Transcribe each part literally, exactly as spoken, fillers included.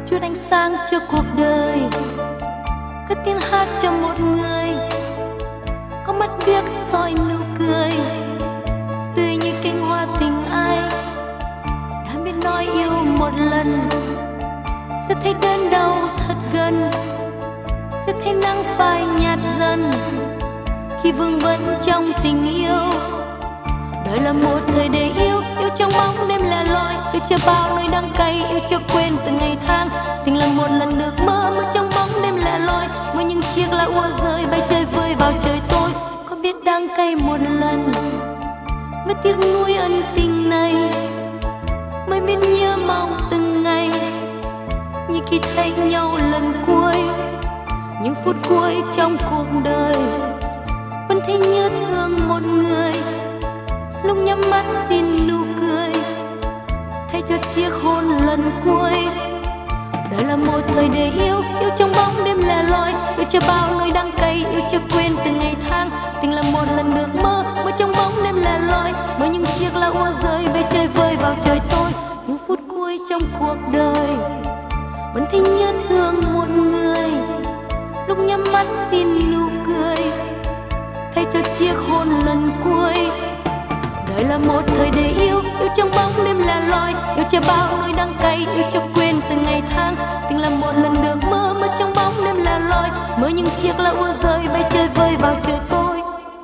chút ánh sáng cho cuộc đời, cất tiếng hát cho một người có mắt biếc soi nụ cười, tươi như cánh hoa tình ai đã biết nói yêu một lần, sẽ thấy đớn đau thật gần, sẽ thấy nắng phai nhạt dần khi vương vấn trong tình yêu. Đời là một thời để yêu, yêu trong bóng đêm lẻ loi, yêu cho bao nỗi đắng cay, yêu cho quên từng ngày tháng. Tình là một lần được mơ, mơ trong bóng đêm lẻ loi, mơ những chiếc lá úa rơi bay chơi vơi vào trời tối. Có biết đắng cay một lần, mới tiếc nuối ân tình này, mới biết nhớ mong từng ngày như khi thấy nhau lần cuối. Những phút cuối trong cuộc đời vẫn thấy nhớ thương một người, lúc nhắm mắt xin nụ cười thay cho chiếc hôn lần cuối. Đời là một thời để yêu, yêu trong bóng đêm lẻ loi, yêu cho bao nỗi đắng cay, yêu cho quên từng ngày tháng. Tình là một lần được mơ, mơ trong bóng đêm lẻ loi, mơ những chiếc lá úa rơi bay chơi vơi vào trời tối. Những phút cuối trong cuộc đời vẫn thấy nhớ thương một người, lúc nhắm mắt xin nụ cười thay cho chiếc hôn lần cuối. Đời là một thời để yêu, yêu trong bóng đêm lẻ loi, yêu cho bao nỗi đắng cay, yêu cho quên từng ngày tháng. Tình là một lần được mơ, mơ trong bóng đêm lẻ loi, mơ những chiếc lá úa rơi bay chơi vơi vào trời tối.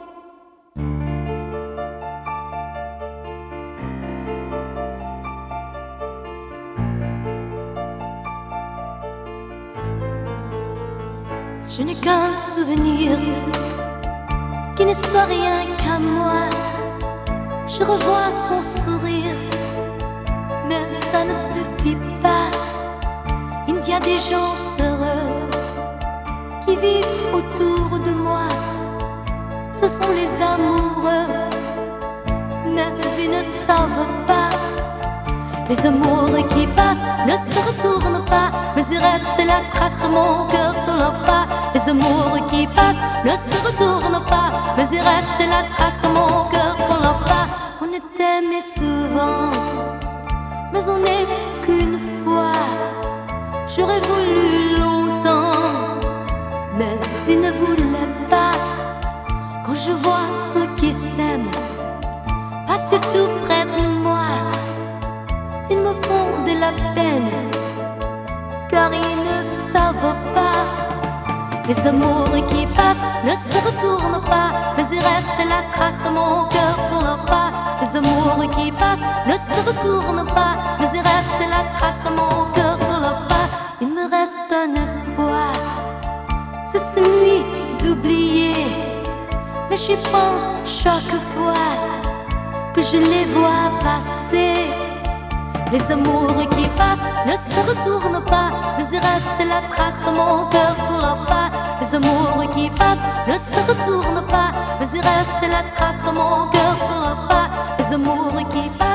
Je n'ai qu'un souvenir qui ne soit rien qu'à moi. Je revois son sourire, mais ça ne suffit pas. Il y a des gens heureux qui vivent autour de moi. Ce sont les amoureux, mais ils ne savent pas. Les amoureux qui passent ne se retournent pas, mais il reste la trace de mon cœur dans leur pas. Les amoureux qui passent ne se retournent pas, mais il reste la trace de mon cœur dans leur pas. On est aimé souvent, mais on n'aime qu'une fois. J'aurais voulu longtemps, mais il ne voulait pas. Quand je vois ceux qui s'aiment passer tout près de moi, ils me font de la peine, car ils ne savent pas. Les amoureux qui passent ne se retournent pas, mais il reste la trace de mon cœur pour leur pas. Les amoureux qui passent ne se retournent pas, mais il reste la trace de mon cœur pour leur pas. Il me reste un espoir, c'est celui d'oublier, mais j'y pense chaque fois que je les vois passer. Les amoureux qui passent ne se retournent pas, mais il reste la trace de mon cœur pour leur pas. Les amoureux qui passent ne se retournent pas, mais il reste la trace de mon cœur pour leur pas. Les amoureux qui passent